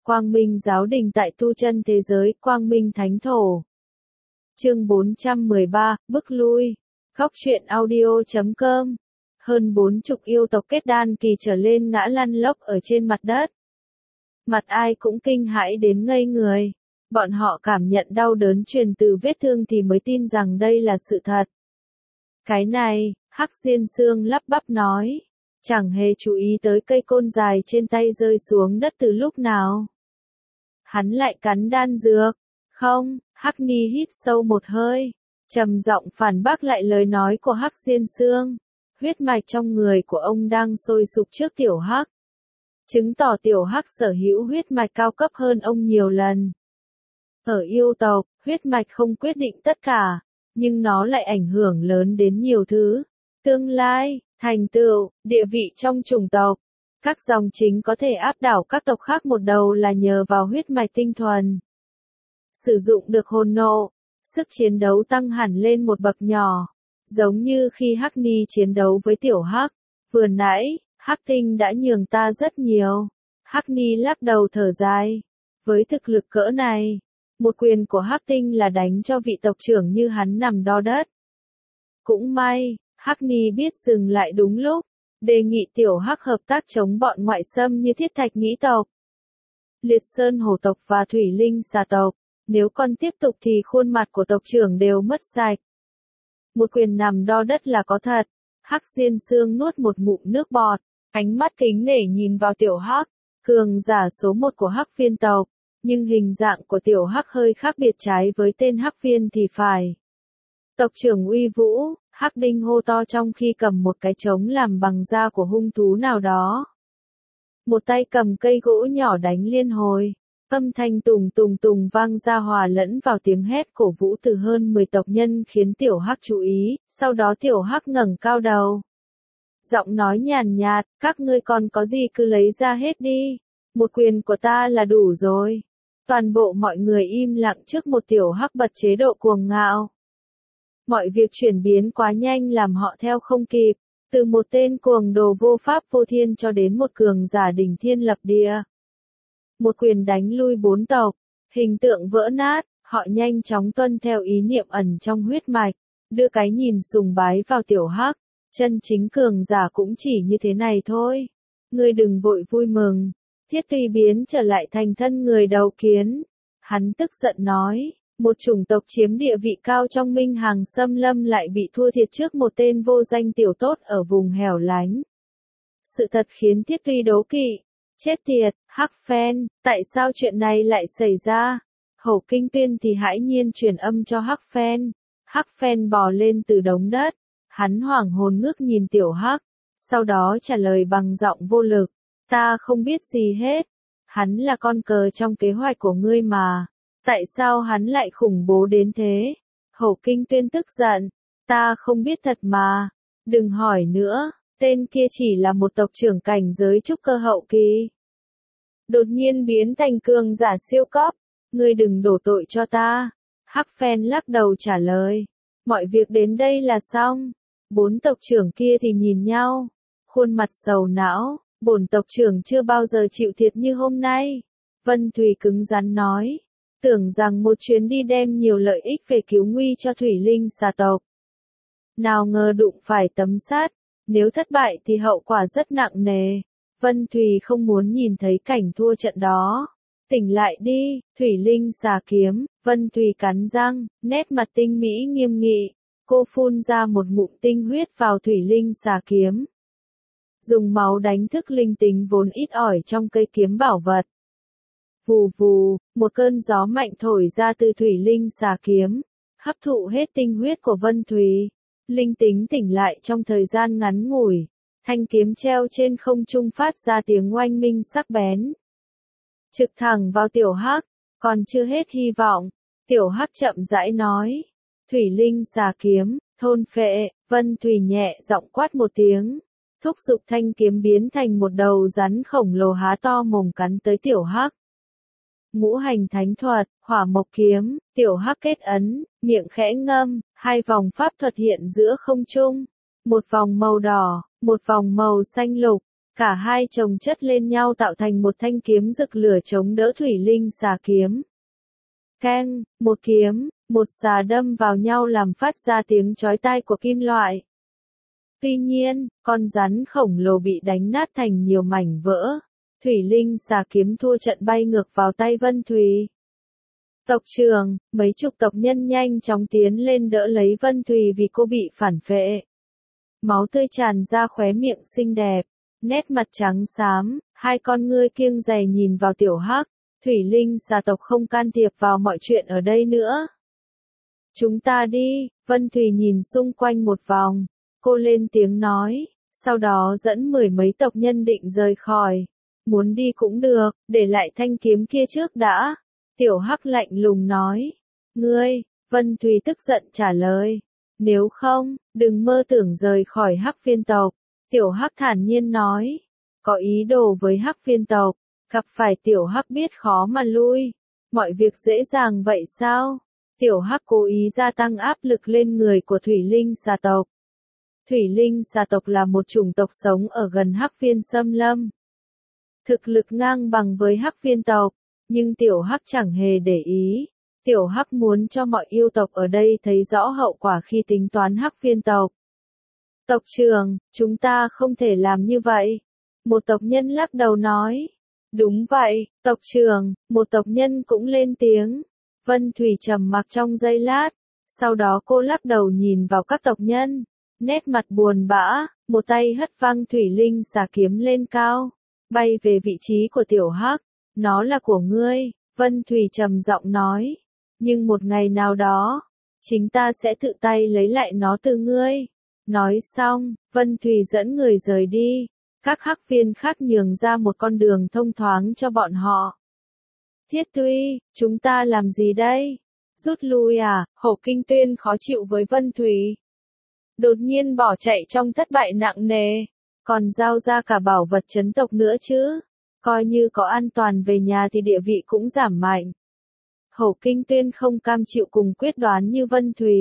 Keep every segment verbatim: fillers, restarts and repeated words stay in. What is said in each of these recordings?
Quang Minh Giáo Đình tại tu chân thế giới, Quang Minh Thánh Thổ. Chương bốn trăm mười ba, Bước lui. Góc truyện audio chấm com. Hơn bốn chục yêu tộc kết đan kỳ trở lên ngã lăn lóc ở trên mặt đất. Mặt ai cũng kinh hãi đến ngây người. Bọn họ cảm nhận đau đớn truyền từ vết thương thì mới tin rằng đây là sự thật. Cái này, Hắc Diên Xương lắp bắp nói. Chẳng hề chú ý tới cây côn dài trên tay rơi xuống đất từ lúc nào. Hắn lại cắn đan dược. Không, Hắc Ni hít sâu một hơi. Trầm giọng phản bác lại lời nói của Hắc Diên Xương. Huyết mạch trong người của ông đang sôi sục trước tiểu Hắc. Chứng tỏ tiểu Hắc sở hữu huyết mạch cao cấp hơn ông nhiều lần. Ở yêu tộc, huyết mạch không quyết định tất cả, nhưng nó lại ảnh hưởng lớn đến nhiều thứ. Tương lai, thành tựu, địa vị trong chủng tộc. Các dòng chính có thể áp đảo các tộc khác một đầu là nhờ vào huyết mạch tinh thuần. Sử dụng được hồn nộ, sức chiến đấu tăng hẳn lên một bậc nhỏ. Giống như khi Hắc Ni chiến đấu với tiểu Hắc. Vừa nãy, Hắc Tinh đã nhường ta rất nhiều. Hắc Ni lắc đầu thở dài. Với thực lực cỡ này, một quyền của Hắc Tinh là đánh cho vị tộc trưởng như hắn nằm đo đất. Cũng may, Hắc Ni biết dừng lại đúng lúc, đề nghị tiểu Hắc hợp tác chống bọn ngoại xâm như Thiết Thạch Nghĩ tộc, Liệt Sơn Hổ tộc và Thủy Linh Xà tộc. Nếu còn tiếp tục thì khuôn mặt của tộc trưởng đều mất sạch. Một quyền nằm đo đất là có thật. Hắc Diên Xương nuốt một ngụm nước bọt, ánh mắt kính nể nhìn vào tiểu Hắc, cường giả số một của Hắc Viên tộc, nhưng hình dạng của tiểu Hắc hơi khác biệt trái với tên Hắc Viên thì phải. Tộc trưởng uy vũ, Hắc Đinh hô to trong khi cầm một cái trống làm bằng da của hung thú nào đó. Một tay cầm cây gỗ nhỏ đánh liên hồi. Âm thanh tùng tùng tùng vang ra hòa lẫn vào tiếng hét cổ vũ từ hơn mười tộc nhân khiến tiểu Hắc chú ý, sau đó tiểu Hắc ngẩng cao đầu. Giọng nói nhàn nhạt, các ngươi còn có gì cứ lấy ra hết đi, một quyền của ta là đủ rồi. Toàn bộ mọi người im lặng trước một tiểu Hắc bật chế độ cuồng ngạo. Mọi việc chuyển biến quá nhanh làm họ theo không kịp, từ một tên cuồng đồ vô pháp vô thiên cho đến một cường giả đỉnh thiên lập địa. Một quyền đánh lui bốn tộc, hình tượng vỡ nát, họ nhanh chóng tuân theo ý niệm ẩn trong huyết mạch, đưa cái nhìn sùng bái vào tiểu Hắc, chân chính cường giả cũng chỉ như thế này thôi. Ngươi đừng vội vui mừng, Thiết Tùy biến trở lại thành thân người đầu kiến. Hắn tức giận nói, một chủng tộc chiếm địa vị cao trong minh hàng xâm lâm lại bị thua thiệt trước một tên vô danh tiểu tốt ở vùng hẻo lánh. Sự thật khiến Thiết Tùy đố kỵ. Chết tiệt, Hắc Phen, tại sao chuyện này lại xảy ra? Hổ Kinh Tuyên thì hãi nhiên truyền âm cho Hắc Phen. Hắc Phen bò lên từ đống đất. Hắn hoảng hồn ngước nhìn tiểu Hắc, sau đó trả lời bằng giọng vô lực. Ta không biết gì hết. Hắn là con cờ trong kế hoạch của ngươi mà. Tại sao hắn lại khủng bố đến thế? Hổ Kinh Tuyên tức giận. Ta không biết thật mà. Đừng hỏi nữa. Tên kia chỉ là một tộc trưởng cảnh giới trúc cơ hậu kỳ. Đột nhiên biến thành cường giả siêu cấp. Ngươi đừng đổ tội cho ta. Hắc Phen lắc đầu trả lời. Mọi việc đến đây là xong. Bốn tộc trưởng kia thì nhìn nhau. Khuôn mặt sầu não. Bổn tộc trưởng chưa bao giờ chịu thiệt như hôm nay. Vân Thùy cứng rắn nói. Tưởng rằng một chuyến đi đem nhiều lợi ích về cứu nguy cho Thủy Linh Xà tộc. Nào ngờ đụng phải tấm sắt. Nếu thất bại thì hậu quả rất nặng nề. Vân Thùy không muốn nhìn thấy cảnh thua trận đó. Tỉnh lại đi, Thủy Linh Xà kiếm. Vân Thùy cắn răng, nét mặt tinh mỹ nghiêm nghị. Cô phun ra một ngụm tinh huyết vào Thủy Linh Xà kiếm. Dùng máu đánh thức linh tính vốn ít ỏi trong cây kiếm bảo vật. Vù vù, một cơn gió mạnh thổi ra từ Thủy Linh Xà kiếm. Hấp thụ hết tinh huyết của Vân Thùy. Linh tính tỉnh lại trong thời gian ngắn ngủi, thanh kiếm treo trên không trung phát ra tiếng oanh minh sắc bén. Trực thẳng vào tiểu Hắc, còn chưa hết hy vọng, tiểu Hắc chậm rãi nói. Thủy Linh Xà kiếm, thôn phệ, Vân Thùy nhẹ giọng quát một tiếng. Thúc giục thanh kiếm biến thành một đầu rắn khổng lồ há to mồm cắn tới tiểu Hắc. Ngũ hành thánh thuật, hỏa mộc kiếm, tiểu Hắc kết ấn, miệng khẽ ngâm, hai vòng pháp thuật hiện giữa không trung. Một vòng màu đỏ, một vòng màu xanh lục, Cả hai chồng chất lên nhau tạo thành một thanh kiếm rực lửa chống đỡ thủy linh xà kiếm. Keng, một kiếm, một xà đâm vào nhau làm phát ra tiếng chói tai của kim loại. Tuy nhiên, con rắn khổng lồ bị đánh nát thành nhiều mảnh vỡ. Thủy linh xà kiếm thua trận bay ngược vào tay Vân Thùy. Tộc trưởng, mấy chục tộc nhân nhanh chóng tiến lên đỡ lấy Vân Thùy vì cô bị phản phệ. Máu tươi tràn ra khóe miệng xinh đẹp, nét mặt trắng xám, hai con ngươi kiêng dè nhìn vào Tiểu Hắc. Thủy linh xà tộc không can thiệp vào mọi chuyện ở đây nữa. Chúng ta đi, Vân Thùy nhìn xung quanh một vòng, cô lên tiếng nói, sau đó dẫn mười mấy tộc nhân định rời khỏi. Muốn đi cũng được, để lại thanh kiếm kia trước đã. Tiểu Hắc lạnh lùng nói. Ngươi, Vân Thùy tức giận trả lời. Nếu không, đừng mơ tưởng rời khỏi Hắc viên tộc. Tiểu Hắc thản nhiên nói. Có ý đồ với Hắc viên tộc, gặp phải Tiểu Hắc biết khó mà lui. Mọi việc dễ dàng vậy sao? Tiểu Hắc cố ý gia tăng áp lực lên người của Thủy linh xà tộc. Thủy linh xà tộc là một chủng tộc sống ở gần Hắc viên xâm lâm. Thực lực ngang bằng với Hắc viên tộc, nhưng Tiểu Hắc chẳng hề để ý. Tiểu Hắc muốn cho mọi yêu tộc ở đây thấy rõ hậu quả khi tính toán Hắc viên tộc. Tộc trưởng, chúng ta không thể làm như vậy. Một tộc nhân lắc đầu nói. Đúng vậy, tộc trưởng, một tộc nhân cũng lên tiếng. Vân Thùy trầm mặc trong giây lát, sau đó cô lắc đầu nhìn vào các tộc nhân, nét mặt buồn bã, một tay hất văng thủy linh xà kiếm lên cao, bay về vị trí của Tiểu Hắc. Nó là của ngươi, Vân Thùy trầm giọng nói, nhưng một ngày nào đó, chính ta sẽ tự tay lấy lại nó từ ngươi. Nói xong, Vân Thùy dẫn người rời đi, các hắc viên khác nhường ra một con đường thông thoáng cho bọn họ. Thiết Tuy, chúng ta làm gì đây? Rút lui à? Hổ Kinh Tuyên khó chịu với Vân Thùy. Đột nhiên bỏ chạy trong thất bại nặng nề, còn giao ra cả bảo vật chấn tộc nữa chứ. Coi như có an toàn về nhà thì địa vị cũng giảm mạnh. Hổ Kinh Tuyên không cam chịu cùng quyết đoán như Vân Thùy.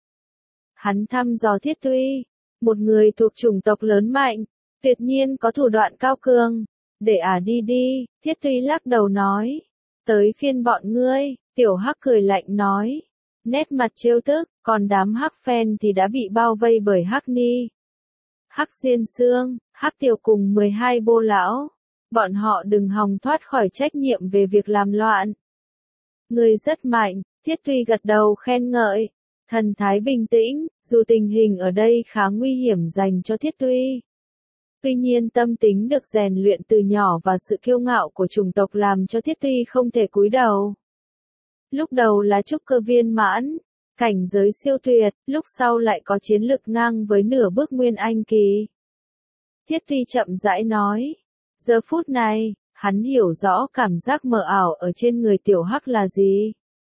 Hắn thăm dò Thiết Tuy, một người thuộc chủng tộc lớn mạnh, tuyệt nhiên có thủ đoạn cao cường. Để ả à đi đi, Thiết Tuy lắc đầu nói. Tới phiên bọn ngươi, Tiểu Hắc cười lạnh nói. Nét mặt trêu tức, còn đám Hắc Phen thì đã bị bao vây bởi Hắc Ni, Hắc Diên Xương, Hắc Tiểu cùng mười hai bô lão. Bọn họ đừng hòng thoát khỏi trách nhiệm về việc làm loạn. Ngươi rất mạnh, Thiết Tuy gật đầu khen ngợi. Thần thái bình tĩnh, dù tình hình ở đây khá nguy hiểm dành cho Thiết Tuy. Tuy nhiên tâm tính được rèn luyện từ nhỏ và sự kiêu ngạo của chủng tộc làm cho Thiết Tuy không thể cúi đầu. Lúc đầu là trúc cơ viên mãn, cảnh giới siêu tuyệt, lúc sau lại có chiến lực ngang với nửa bước nguyên anh kỳ. Thiết Tuy chậm rãi nói, giờ phút này, hắn hiểu rõ cảm giác mờ ảo ở trên người Tiểu Hắc là gì.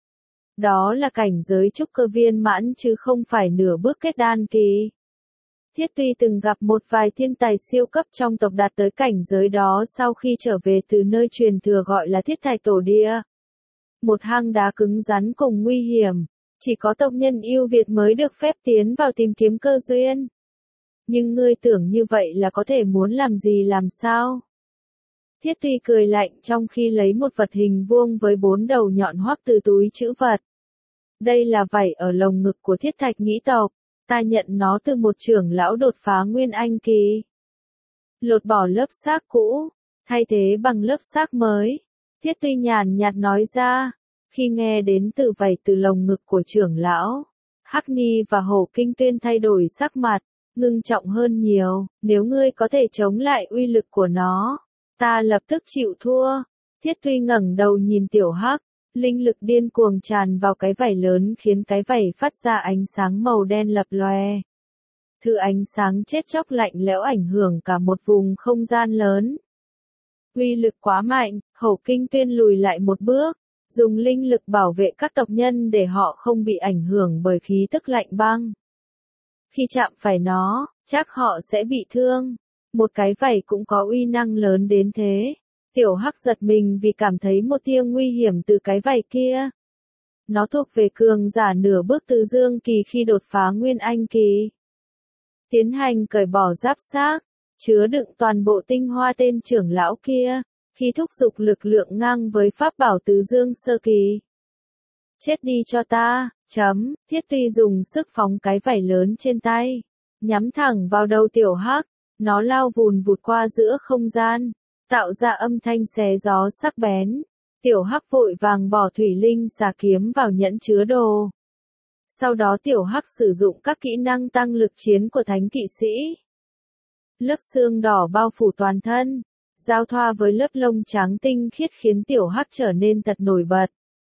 Đó là cảnh giới trúc cơ viên mãn chứ không phải nửa bước kết đan kỳ. Thiết Tuy từng gặp một vài thiên tài siêu cấp trong tộc đạt tới cảnh giới đó sau khi trở về từ nơi truyền thừa gọi là Thiết Thạch Tổ Địa. Một hang đá cứng rắn cùng nguy hiểm, chỉ có tộc nhân yêu Việt mới được phép tiến vào tìm kiếm cơ duyên. Nhưng ngươi tưởng như vậy là có thể muốn làm gì làm sao? Thiết Tuy cười lạnh trong khi lấy một vật hình vuông với bốn đầu nhọn hoắt từ túi trữ vật. Đây là vảy ở lồng ngực của Thiết Thạch Nghĩ tộc. Ta nhận nó từ một trưởng lão đột phá nguyên anh kỳ. Lột bỏ lớp xác cũ, thay thế bằng lớp xác mới. Thiết Tuy nhàn nhạt nói ra, khi nghe đến từ vảy từ lồng ngực của trưởng lão, Hắc Ni và Hổ Kinh Tuyên thay đổi sắc mặt, ngưng trọng hơn nhiều. Nếu ngươi có thể chống lại uy lực của nó, ta lập tức chịu thua. Thiết Tuy ngẩng đầu nhìn Tiểu Hắc. Linh lực điên cuồng tràn vào cái vảy lớn khiến cái vảy phát ra ánh sáng màu đen lập lòe. Thứ ánh sáng chết chóc lạnh lẽo ảnh hưởng cả một vùng không gian lớn. Uy lực quá mạnh, Hổ Kinh Tuyên lùi lại một bước, dùng linh lực bảo vệ các tộc nhân để họ không bị ảnh hưởng bởi khí tức lạnh băng. Khi chạm phải nó, chắc họ sẽ bị thương. Một cái vảy cũng có uy năng lớn đến thế. Tiểu Hắc giật mình vì cảm thấy một tia nguy hiểm từ cái vảy kia. Nó thuộc về cường giả nửa bước từ dương kỳ khi đột phá nguyên anh kỳ. Tiến hành cởi bỏ giáp xác, chứa đựng toàn bộ tinh hoa tên trưởng lão kia, khi thúc giục lực lượng ngang với pháp bảo tứ dương sơ kỳ. Chết đi cho ta, chấm, Thiết Tuy dùng sức phóng cái vảy lớn trên tay, nhắm thẳng vào đầu tiểu hắc, nó lao vùn vụt qua giữa không gian, tạo ra âm thanh xé gió sắc bén. Tiểu hắc vội vàng bỏ thủy linh xà kiếm vào nhẫn chứa đồ. Sau đó tiểu hắc sử dụng các kỹ năng tăng lực chiến của thánh kỵ sĩ. Lớp xương đỏ bao phủ toàn thân, giao thoa với lớp lông trắng tinh khiết khiến tiểu hắc trở nên thật nổi bật.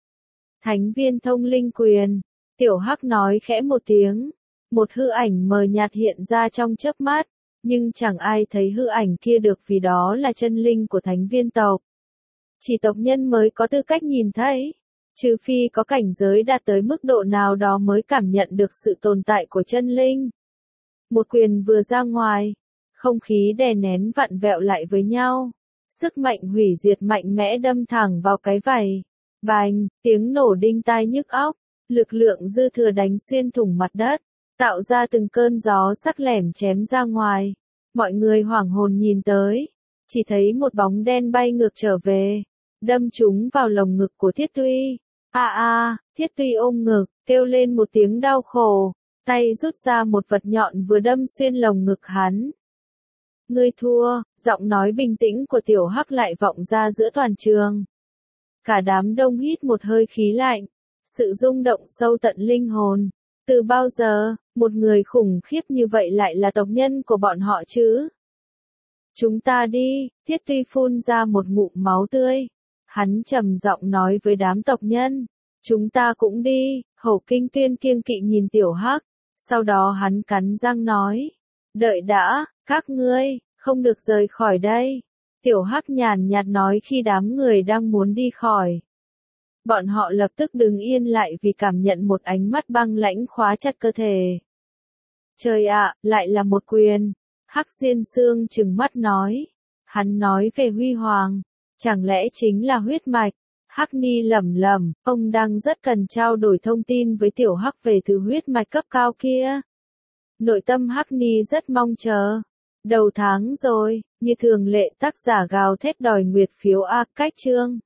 Thánh viên thông linh quyền, tiểu hắc nói khẽ một tiếng, một hư ảnh mờ nhạt hiện ra trong chớp mắt, nhưng chẳng ai thấy hư ảnh kia được vì đó là chân linh của thánh viên tộc. Chỉ tộc nhân mới có tư cách nhìn thấy, trừ phi có cảnh giới đạt tới mức độ nào đó mới cảm nhận được sự tồn tại của chân linh. Một quyền vừa ra ngoài, không khí đè nén vặn vẹo lại với nhau, sức mạnh hủy diệt mạnh mẽ đâm thẳng vào cái vảy. Bành, tiếng nổ đinh tai nhức óc, lực lượng dư thừa đánh xuyên thủng mặt đất, tạo ra từng cơn gió sắc lẻm chém ra ngoài. Mọi người hoảng hồn nhìn tới, chỉ thấy một bóng đen bay ngược trở về, đâm trúng vào lồng ngực của Thiết Tuy. A a, Thiết Tuy ôm ngực, kêu lên một tiếng đau khổ, tay rút ra một vật nhọn vừa đâm xuyên lồng ngực hắn. Ngươi thua, giọng nói bình tĩnh của tiểu hắc lại vọng ra giữa toàn trường. Cả đám đông hít một hơi khí lạnh, sự rung động sâu tận linh hồn. Từ bao giờ, một người khủng khiếp như vậy lại là tộc nhân của bọn họ chứ? Chúng ta đi, Thiết Tuy phun ra một ngụm máu tươi. Hắn trầm giọng nói với đám tộc nhân, chúng ta cũng đi. Hổ Kinh Tuyên kiêng kỵ nhìn tiểu hắc, sau đó hắn cắn răng nói, đợi đã, các ngươi, không được rời khỏi đây. Tiểu hắc nhàn nhạt nói khi đám người đang muốn đi khỏi. Bọn họ lập tức đứng yên lại vì cảm nhận một ánh mắt băng lãnh khóa chặt cơ thể. Trời ạ, lại là một quyền. Hắc Diên Xương trừng mắt nói. Hắn nói về huy hoàng. Chẳng lẽ chính là huyết mạch? Hắc Ni lẩm lẩm, ông đang rất cần trao đổi thông tin với tiểu hắc về thứ huyết mạch cấp cao kia. Nội tâm Hắc Ni rất mong chờ. Đầu tháng rồi, như thường lệ tác giả gào thét đòi nguyệt phiếu A cách chương.